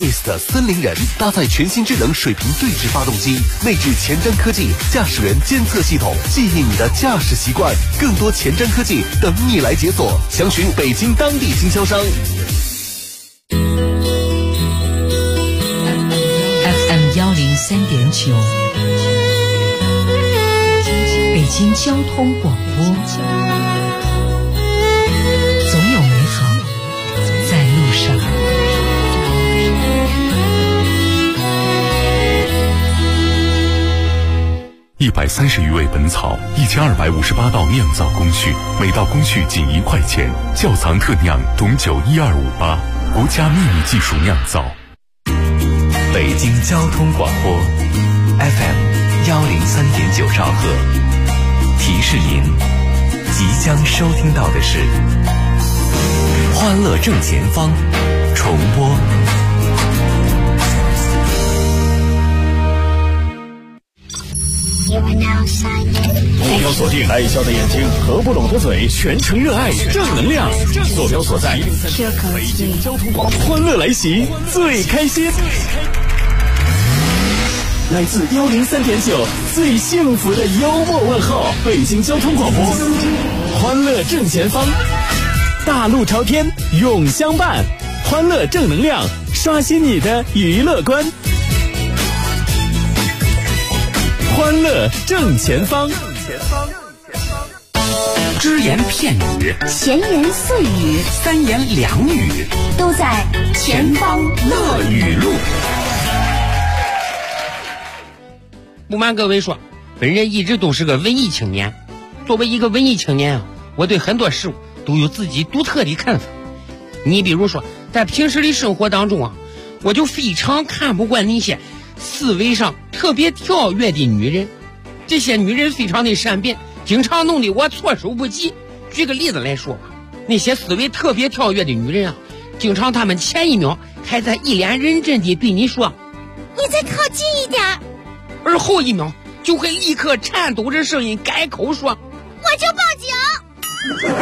Beast 森林人搭载全新智能水平对置发动机，内置前瞻科技驾驶员监测系统，记忆你的驾驶习惯。更多前瞻科技等你来解锁，详询北京当地经销商。 FM 103.9，北京交通广播，总有美好在路上。 130余味本草，1258道酿造工序，每道工序仅1块钱。窖藏特酿董酒12588，国家秘密技术酿造。 北京交通广播 FM 103.9兆赫，提示您即将收听到的是欢乐正前方重播。 目标锁定爱笑的眼睛，合不拢的嘴，全程热爱正能量。坐标所在北京交通广播，欢乐来袭，最开心。来自103.9最幸福的幽默问候，北京交通广播，欢乐正前方，大路朝天永相伴，欢乐正能量，刷新你的娱乐观。欢乐正前方， 只言片语， 闲言碎语， 三言两语， 都在前方乐语录。 不瞒各位说，本人一直都是个文艺青年。作为一个文艺青年啊，我对很多事物都有自己独特的看法。你比如说，在平时的生活当中啊，我就非常看不惯那些思维上特别跳跃的女人。这些女人非常的善变，经常弄得我措手不及。举个例子来说吧，那些思维特别跳跃的女人啊，经常她们前一秒还在一脸认真地对你说你再靠近一点， 而后一秒就会立刻颤抖着声音改口说我就报警。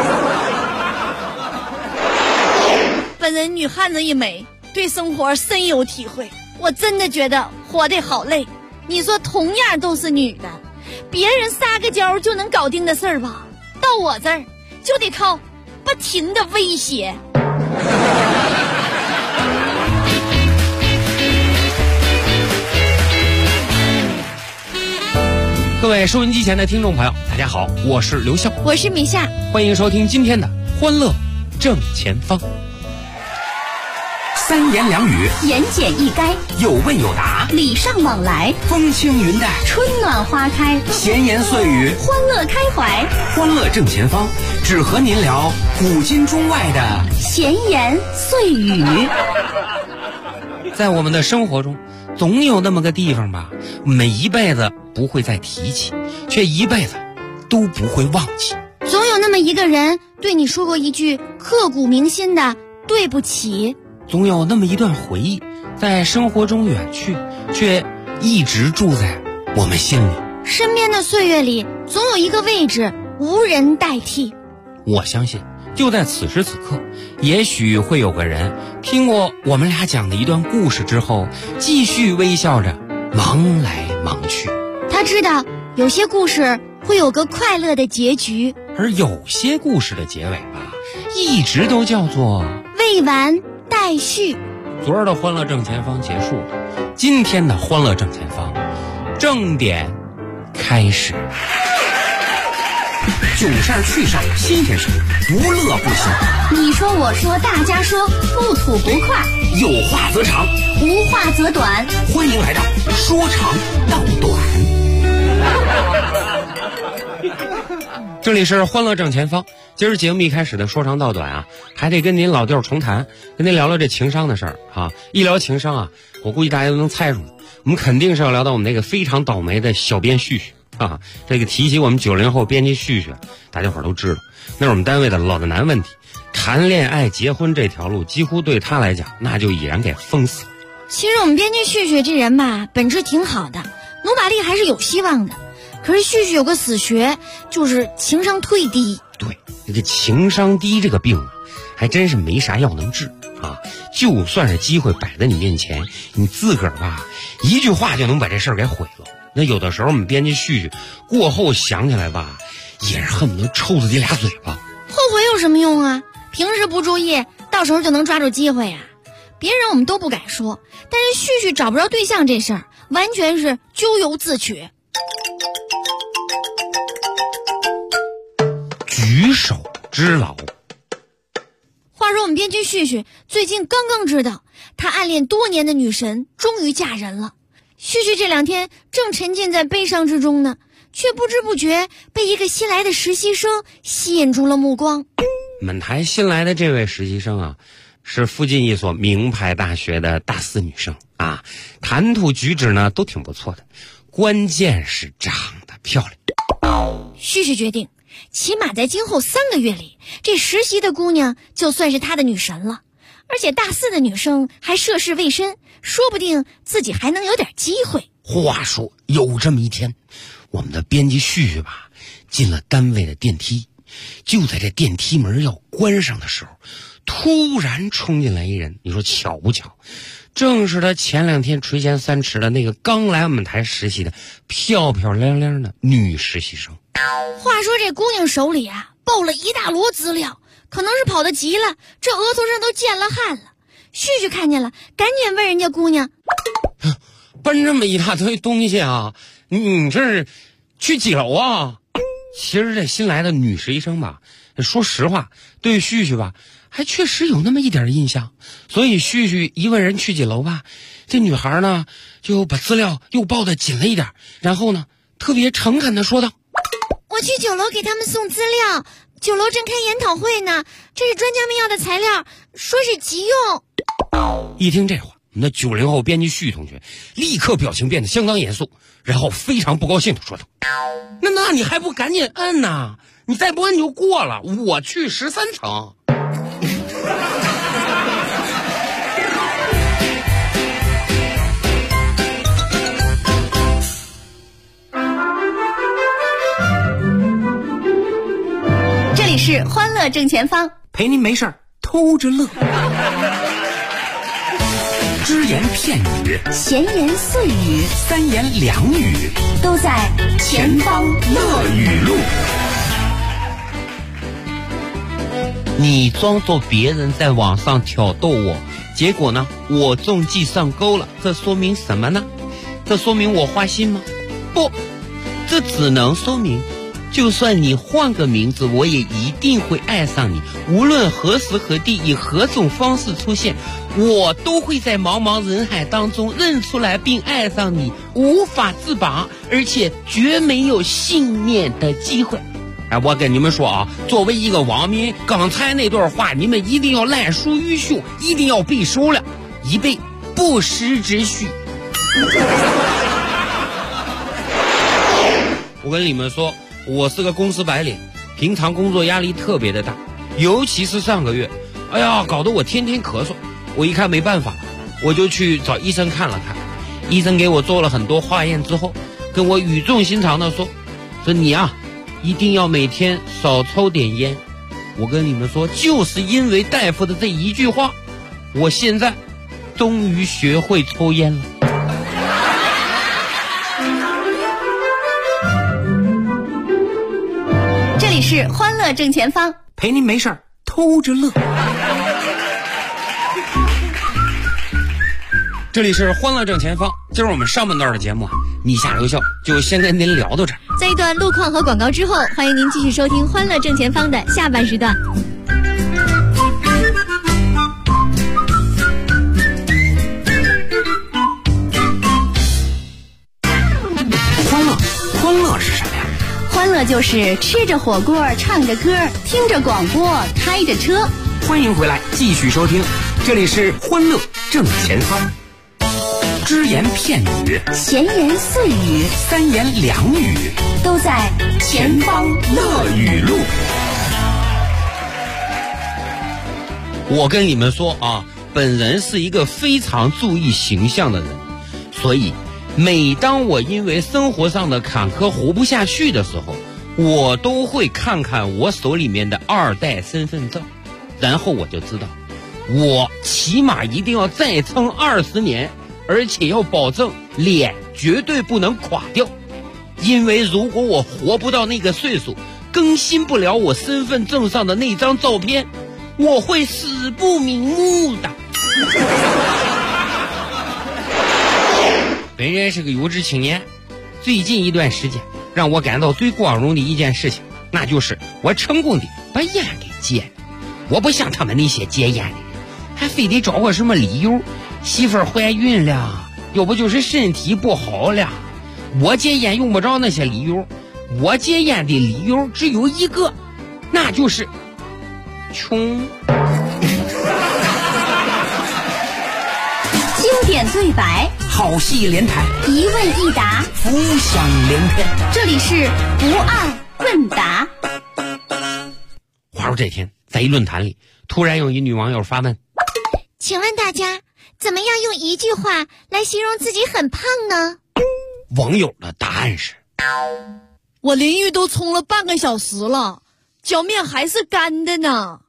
本人女汉子一枚，对生活深有体会，我真的觉得活得好累。你说同样都是女的，别人撒个娇就能搞定的事儿吧，到我这儿就得靠不停的威胁。 各位收音机前的听众朋友，大家好，我是刘笑， 我是米夏， 欢迎收听今天的欢乐正前方。三言两语， 言简意赅， 有问有答， 礼尚往来， 风轻云淡， 春暖花开， 闲言碎语， 欢乐开怀。 欢乐正前方，只和您聊古今中外的闲言碎语。 在我们的生活中，总有那么个地方吧，我们一辈子不会再提起，却一辈子都不会忘记。 总有那么一个人对你说过一句刻骨铭心的对不起。 总有那么一段回忆在生活中远去，却一直住在我们心里。 身边的岁月里，总有一个位置无人代替。 我相信就在此时此刻，也许会有个人听过我们俩讲的一段故事之后，继续微笑着忙来忙去。 他知道有些故事会有个快乐的结局， 而有些故事的结尾吧，一直都叫做未完待续。 昨儿的欢乐正前方结束了，今天的欢乐正前方正点开始。囧事儿趣事儿新鲜事儿，不乐不行。 你说我说大家说，不吐不快， 有话则长， 无话则短。 欢迎来到说长道短。这里是欢乐正前方。今儿节目一开始的说长道短啊，还得跟您老调重弹，跟您聊聊这情商的事儿啊。一聊情商啊，我估计大家都能猜出来，我们肯定是要聊到我们那个非常倒霉的小编旭旭啊。这个提起我们90后编辑旭旭，大家伙都知道，那是我们单位的老的男问题。谈恋爱结婚这条路，几乎对他来讲，那就已然给封死了。 其实我们编辑旭旭这人吧，本质挺好的，努把力还是有希望的。可是旭旭有个死穴，就是情商忒低。 对，这个情商低这个病啊，还真是没啥药能治啊。 就算是机会摆在你面前，你自个儿吧一句话就能把这事儿给毁了。那有的时候我们编辑絮絮过后想起来吧，也是恨不得抽自己俩嘴巴。 后悔有什么用啊？平时不注意，到时候就能抓住机会呀。别人我们都不敢说，但是旭旭找不着对象这事儿，完全是咎由自取。 举手之劳。 话说我们编剧旭旭最近刚刚知道，他暗恋多年的女神终于嫁人了。旭旭这2天正沉浸在悲伤之中呢，却不知不觉被一个新来的实习生吸引住了目光。 本台新来的这位实习生啊，是附近一所名牌大学的大4女生啊，谈吐举止呢都挺不错的，关键是长得漂亮。 旭旭决定，起码在今后3个月里，这实习的姑娘就算是他的女神了。而且大4的女生还涉世未深，说不定自己还能有点机会。 话说有这么一天，我们的编辑旭旭吧进了单位的电梯，就在这电梯门要关上的时候，突然冲进来一人，你说巧不巧？正是他前2天垂涎3尺的那个刚来我们台实习的漂漂亮亮的女实习生。 话说这姑娘手里啊抱了一大摞资料，可能是跑得急了，这额头上都见了汗了。旭旭看见了，赶紧问人家姑娘： 搬这么一大堆东西啊，你这是去几楼啊？其实这新来的女实习生吧，说实话对旭旭吧还确实有那么一点印象，所以旭旭一问人去几楼吧，这女孩呢就把资料又抱得紧了一点，然后呢特别诚恳地说道： 我去9楼给他们送资料，9楼正开研讨会呢，这是专家们要的材料，说是急用。 一听这话，我们的90后编辑旭同学立刻表情变得相当严肃，然后非常不高兴地说道：那你还不赶紧摁呐？你再不摁就过了，我去13层。 这里是欢乐正前方， 陪您没事偷着乐。只言片语， 闲言碎语， 3言2语， 都在前方乐语录。 你装作别人在网上挑逗我，结果呢，我中计上钩了，这说明什么呢？这说明我花心吗？不，这只能说明，就算你换个名字，我也一定会爱上你。无论何时何地，以何种方式出现，我都会在茫茫人海当中认出来并爱上你，无法自拔，而且绝没有幸免的机会。哎，我跟你们说啊，作为一个网民，刚才那段话你们一定要烂熟于胸，一定要背熟了，以备不时之需。我跟你们说，我是个公司白领，平常工作压力特别的大，尤其是上个月，哎呀，搞得我天天咳嗽。我一看没办法，我就去找医生看了看。医生给我做了很多化验之后，跟我语重心长的说你啊，一定要每天少抽点烟。我跟你们说，就是因为大夫的这一句话，我现在终于学会抽烟了。 这里是欢乐正前方， 陪您没事偷着乐。 这里是欢乐正前方，今儿我们上半段的节目啊，你下留笑就先跟您聊到这儿。 在一段路况和广告之后，欢迎您继续收听欢乐正前方的下半时段。 欢乐是什么呀？ 欢乐就是吃着火锅，唱着歌，听着广播，开着车。 欢迎回来，继续收听，这里是欢乐正前方。只言片语， 闲言碎语 ，3言2语， 都在前方乐语录。 我跟你们说啊，本人是一个非常注意形象的人，所以每当我因为生活上的坎坷活不下去的时候，我都会看看我手里面的2代身份证，然后我就知道我起码一定要再撑20年，而且要保证脸绝对不能垮掉。因为如果我活不到那个岁数，更新不了我身份证上的那张照片，我会死不瞑目的。本人是个有志青年，最近一段时间让我感到最光荣的一件事情，那就是我成功的把烟给戒了。我不像他们那些戒烟的人，还非得找个什么理由，媳妇儿怀孕了，要不就是身体不好了。我戒烟用不着那些理由，我戒烟的理由只有一个，那就是穷。 经典对白， 好戏连台， 一问一答， 浮想联翩。 这里是不二问答。 话说这天在一论坛里，突然有一女网友发问： 请问大家怎么样用一句话来形容自己很胖呢？ 网友的答案是： 我淋浴都冲了半个小时了，脚面还是干的呢。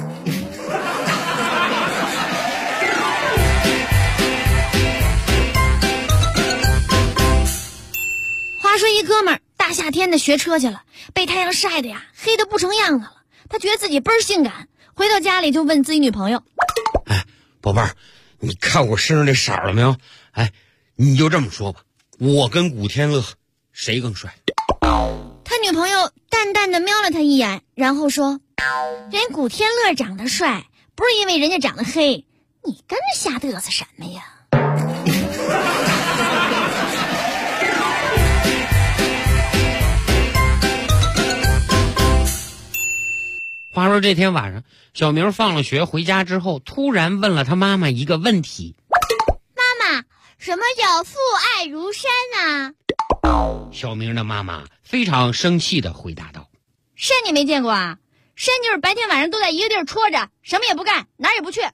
话说一哥们儿大夏天的学车去了，被太阳晒的呀黑的不成样子了，他觉得自己倍儿性感，回到家里就问自己女朋友： 哎，宝贝儿，你看我身上这色了没有？哎，你就这么说吧，我跟古天乐谁更帅？ 他女朋友淡淡的瞄了他一眼，然后说：人古天乐长得帅，不是因为人家长得黑，你跟着瞎嘚瑟什么呀？ 话说这天晚上，小明放了学回家之后，突然问了他妈妈一个问题： 妈妈，什么叫父爱如山啊？ 小明的妈妈非常生气地回答道： 山你没见过啊？山就是白天晚上都在一个地儿戳着，什么也不干，哪儿也不去。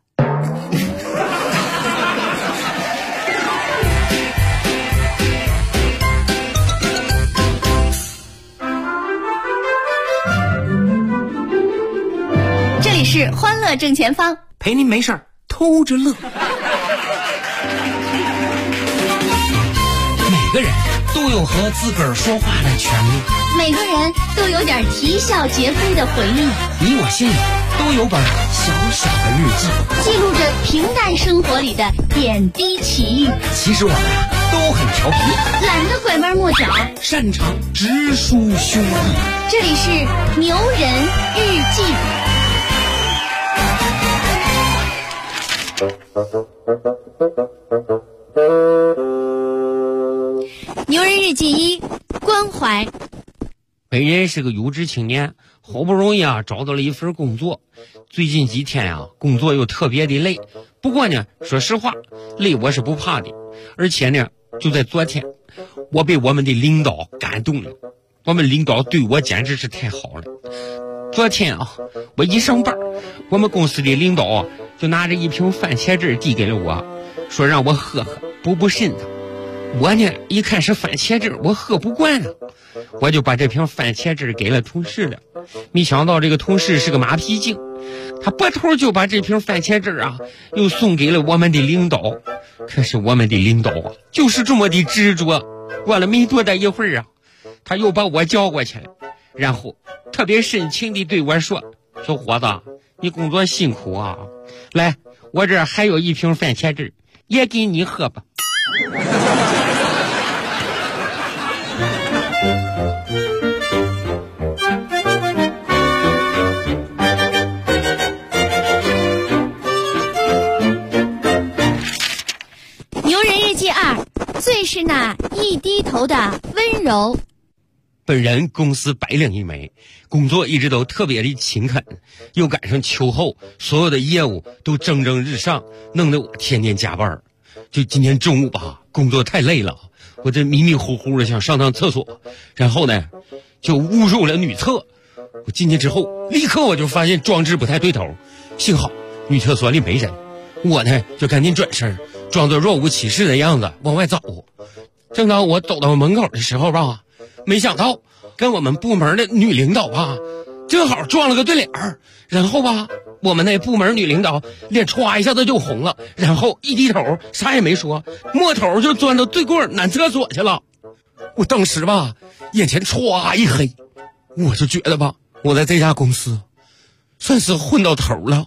这里是欢乐正前方， 陪您没事儿偷着乐。 每个人都有和自个儿说话的权利， 每个人都有点啼笑皆非的回忆， 你我心里都有本小小的日记， 记录着平淡生活里的点滴奇遇。 其实我们都很调皮， 懒得拐弯抹角， 擅长直抒胸臆。 这里是牛人日记。牛人日记1，关怀。 本人是个有志青年，好不容易找到了一份工作。最近几天工作又特别的累。不过呢，说实话，累我是不怕的。而且呢，就在昨天，我被我们的领导感动了。我们领导对我简直是太好了。昨天我一上班，我们公司的领导就拿着一瓶番茄汁递给了我，说让我喝喝补肾的。我呢一看是番茄汁，我喝不惯了，我就把这瓶番茄汁给了同事了。没想到这个同事是个马屁精，他拨头就把这瓶番茄汁又送给了我们的领导。可是我们的领导就是这么的执着。过了没多大一会儿他又把我叫过去了，然后特别深情地对我说：小伙子，你工作辛苦啊，来，我这还有一瓶番茄汁，也给你喝吧。 牛人日记2，最是那一低头的温柔。 本人公司白领一枚，工作一直都特别的勤恳，又赶上秋后，所有的业务都蒸蒸日上，弄得我天天加班。就今天中午工作太累了，我这迷迷糊糊的想上趟厕所，然后呢就误入了女厕。我进去之后，立刻我就发现装置不太对头，幸好女厕所里没人，我呢就赶紧转身，装作若无其事的样子往外走。正当我走到门口的时候没想到跟我们部门的女领导正好撞了个对脸， 然后吧，我们那部门女领导脸歘一下子就红了，然后一低头啥也没说，摸头就钻到对过男厕所去了。我当时吧眼前歘一黑，我就觉得吧我在这家公司算是混到头了。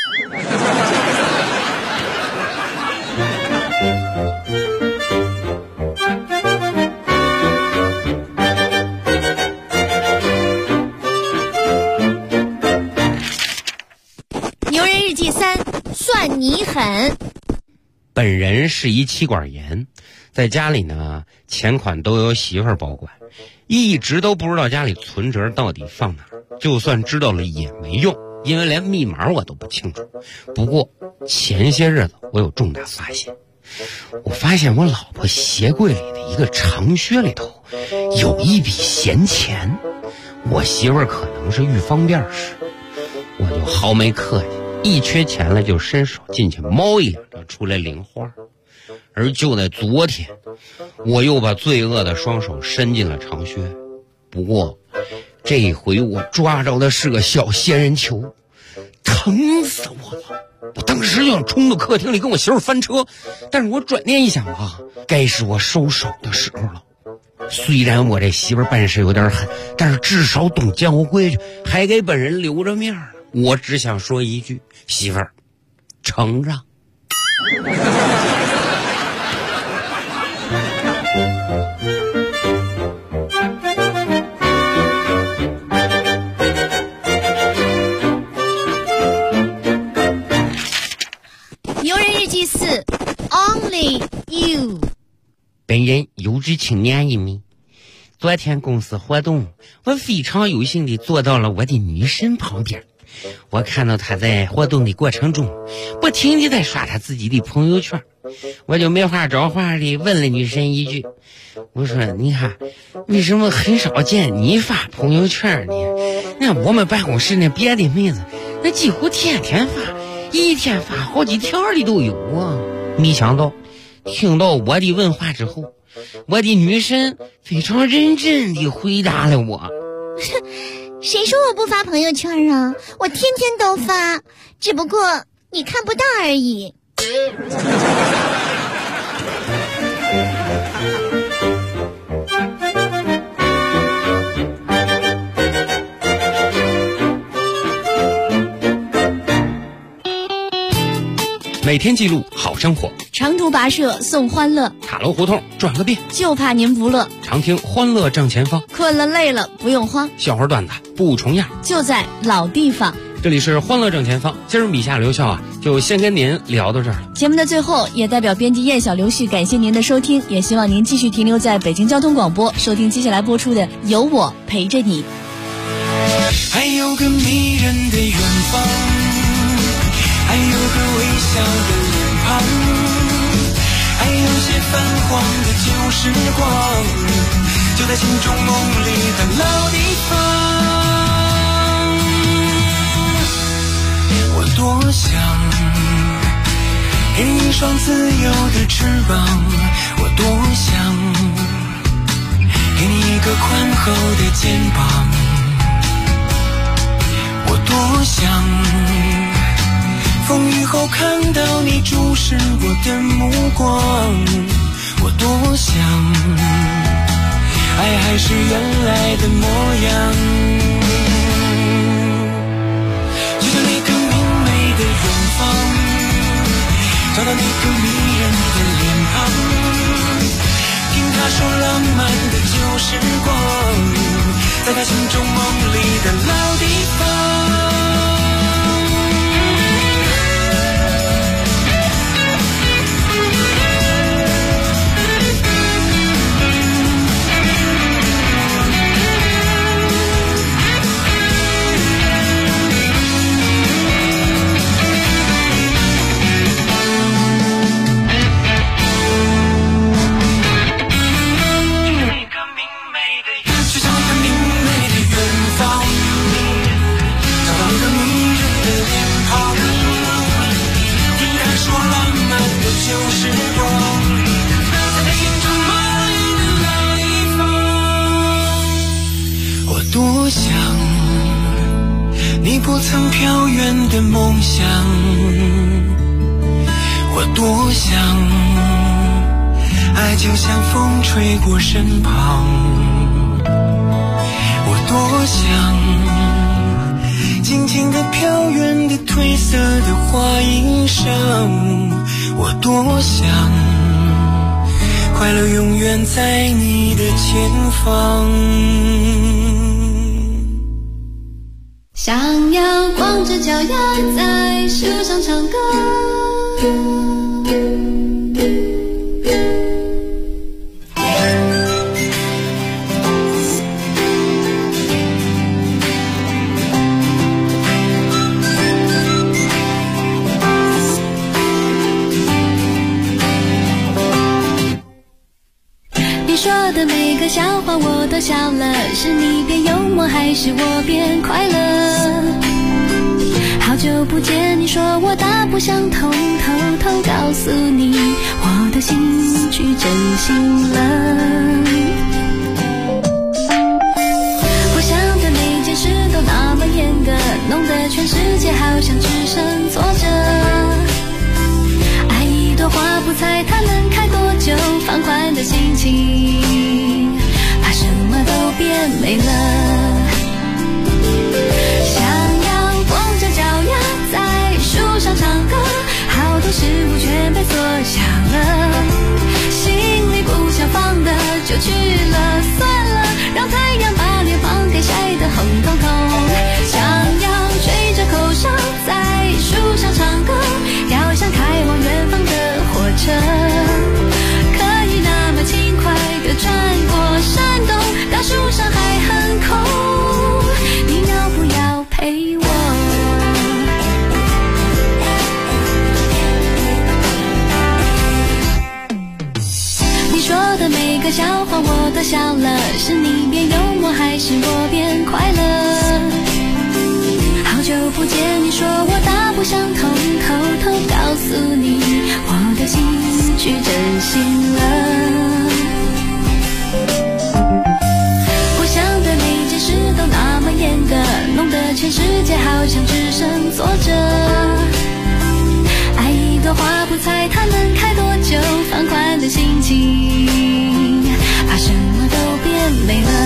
牛人日记3，算你狠。 本人是一妻管严，在家里呢钱款都由媳妇儿保管，一直都不知道家里存折到底放哪儿，就算知道了也没用，因为连密码我都不清楚。不过前些日子我有重大发现，我发现我老婆鞋柜里的一个长靴里头有一笔闲钱，我媳妇儿可能是遇方便使，我就毫没客气，一缺钱了就伸手进去猫一两就出来零花。而就在昨天，我又把罪恶的双手伸进了长靴，不过这一回我抓着的是个小仙人球，疼死我了！我当时就想冲到客厅里跟我媳妇翻车，但是我转念一想啊，该是我收手的时候了。虽然我这媳妇办事有点狠，但是至少懂江湖规矩，还给本人留着面呢。我只想说一句，媳妇儿，承让。 牛人日记4 ，Only You。 本人有志青年一名。昨天公司活动，我非常有幸地坐到了我的女神旁边。我看到她在活动的过程中，不停地在刷她自己的朋友圈，我就没话找话地问了女神一句，我说你看为什么很少见你发朋友圈呢？那我们办公室那别的妹子那几乎天天发，一天发好几条的都有啊。没想到听到我的问话之后，我的女神非常认真地回答了我。 谁说我不发朋友圈啊？我天天都发，只不过你看不到而已。 每天记录好生活， 长途跋涉送欢乐， 塔楼胡同转个遍， 就怕您不乐。 常听欢乐正前方， 困了累了不用慌， 笑话段子不重样， 就在老地方。 这里是欢乐正前方，今儿米夏刘笑啊，就先跟您聊到这儿了。 节目的最后，也代表编辑燕小刘旭感谢您的收听，也希望您继续停留在北京交通广播，收听接下来播出的《有我陪着你》。 还有个迷人的远方，还有个微笑的脸庞，还有些泛黄的旧时光，就在心中梦里的老地方。我多想给你一双自由的翅膀，我多想给你一个宽厚的肩膀，我多想风雨后看到你注视我的目光，我多想爱还是原来的模样，就像那个明媚的远方，找到那个迷人的脸庞，听他说浪漫的旧时光，在他心中梦里的老地方。就曾飘远的梦想，我多想，爱就像风吹过身旁，我多想，静静地飘远的褪色的花衣裳，我多想，快乐永远在你的前方。 想要光着脚丫在树上唱歌，你说的每个笑话我都笑了，是你变幽默还是我变快乐？好久不见，你说我大不相同，偷偷告诉你我的心去真心了。我想的每件事都那么严格，弄得全世界好像只剩坐着。爱一朵花不猜它能开多久，放宽的心情怕什么都变美了。树上唱歌，好多事物全被缩小了，心里不想放的就去了，算了，让太阳把脸庞给晒得红彤彤。想要吹着口哨在树上唱歌，要像开往远方的火车，可以那么轻快地穿过山洞，当树上还很空，你要不要陪我？说的每个笑话我都笑了，是你变幽默还是我变快乐？好久不见，你说我大不相同，偷偷告诉你我的心去真心了。我想的每件事都那么严格，弄得全世界好像只剩坐着。爱一朵花不猜它能开多久，放宽的心情怕什么都变美了。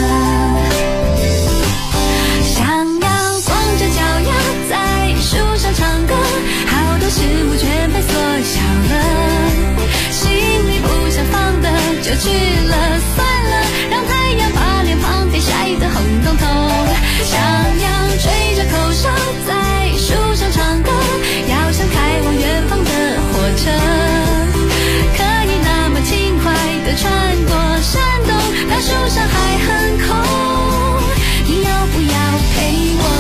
想要光着脚丫在树上唱歌，好多事物全被缩小了，心里不想放的就去了，算了，让太阳把脸庞给晒得红彤彤。想要吹着口哨在树上唱歌，要像开往远方的火车，可以那么轻快地穿过山洞，当树上还很空，你要不要陪我？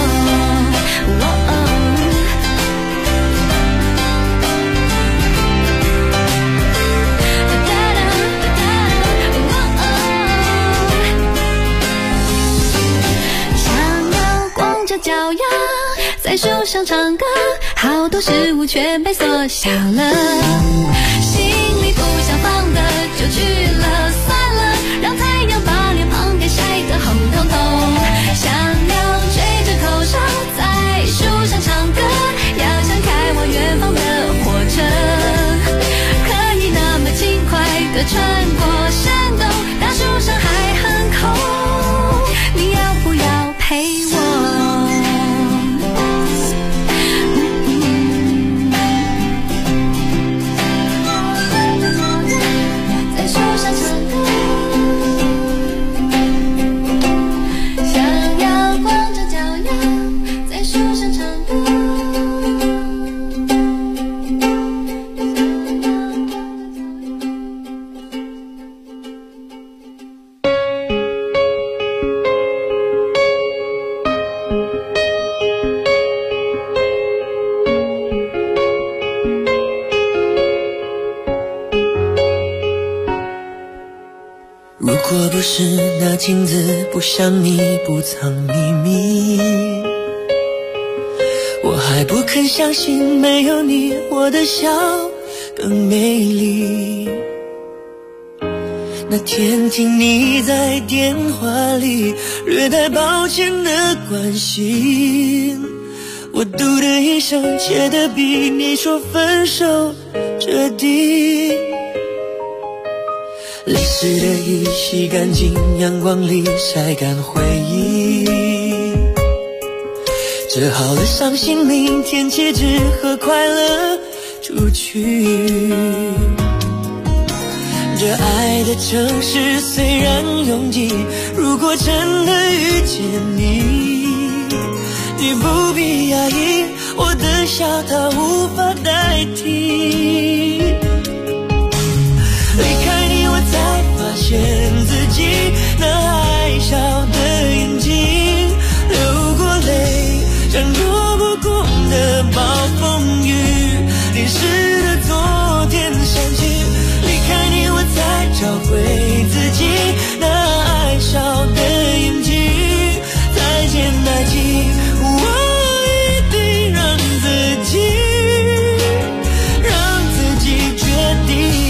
想要光着脚丫在树上唱歌，好多事物全被缩小了，心里不想放的就去了，算了，让太阳把脸庞给晒得红彤彤。想要吹着口哨在树上唱歌，要像开往远方的火车，可以那么轻快地穿过山洞，当树上还很空，你要不要陪我？ 如果不是那镜子不像你不藏秘密，我还不肯相信没有你我的笑更美丽。那天听你在电话里略带抱歉的关心， 我读的一生写的比你说分手彻底，泪湿的衣洗干净，阳光里晒干回忆，折好了伤心，明天起只和快乐出去。这爱的城市虽然拥挤，如果真的遇见你不必压抑，我的笑它无法代替。离开你我才发现自己那爱笑的眼睛，流过泪像躲不过的暴风雨，淋湿的昨天想起，离开你我才找回自己那爱笑的眼睛。再见爱情，我一定让自己决定。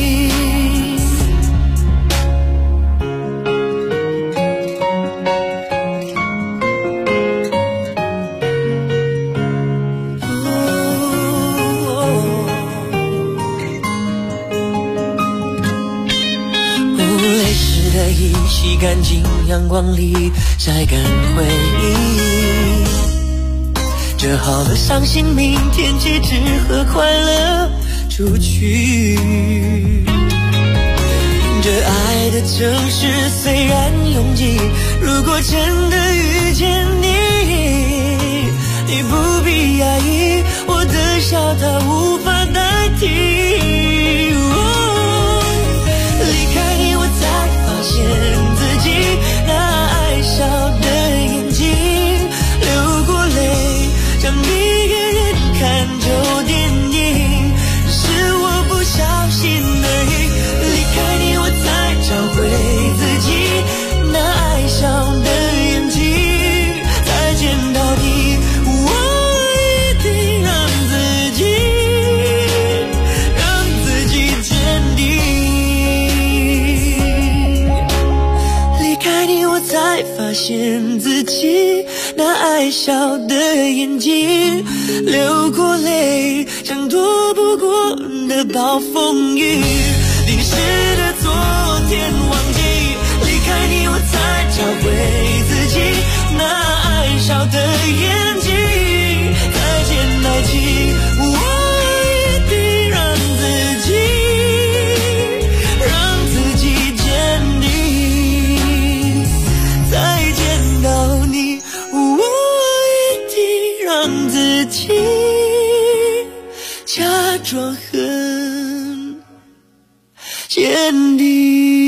洗干净，阳光里晒干回忆，折好了伤心，明天起只和快乐出去。这爱的城市虽然拥挤，如果真的遇见你不必压抑，我的笑它无法代替。离开你我才发现自己那爱笑的眼睛，流过泪像一个人看旧电影，是我不小心而已。离开你我才找回自己那爱笑的眼睛。再见到底，我一定让自己坚定。离开你我才发现自己那爱笑的眼睛，流过泪像躲不过的暴风雨，淋湿的昨天忘记。离开你我才找回自己那爱笑的眼睛。再见爱情，我一定让自己坚定。再见到你，我一定让自己假装很坚定。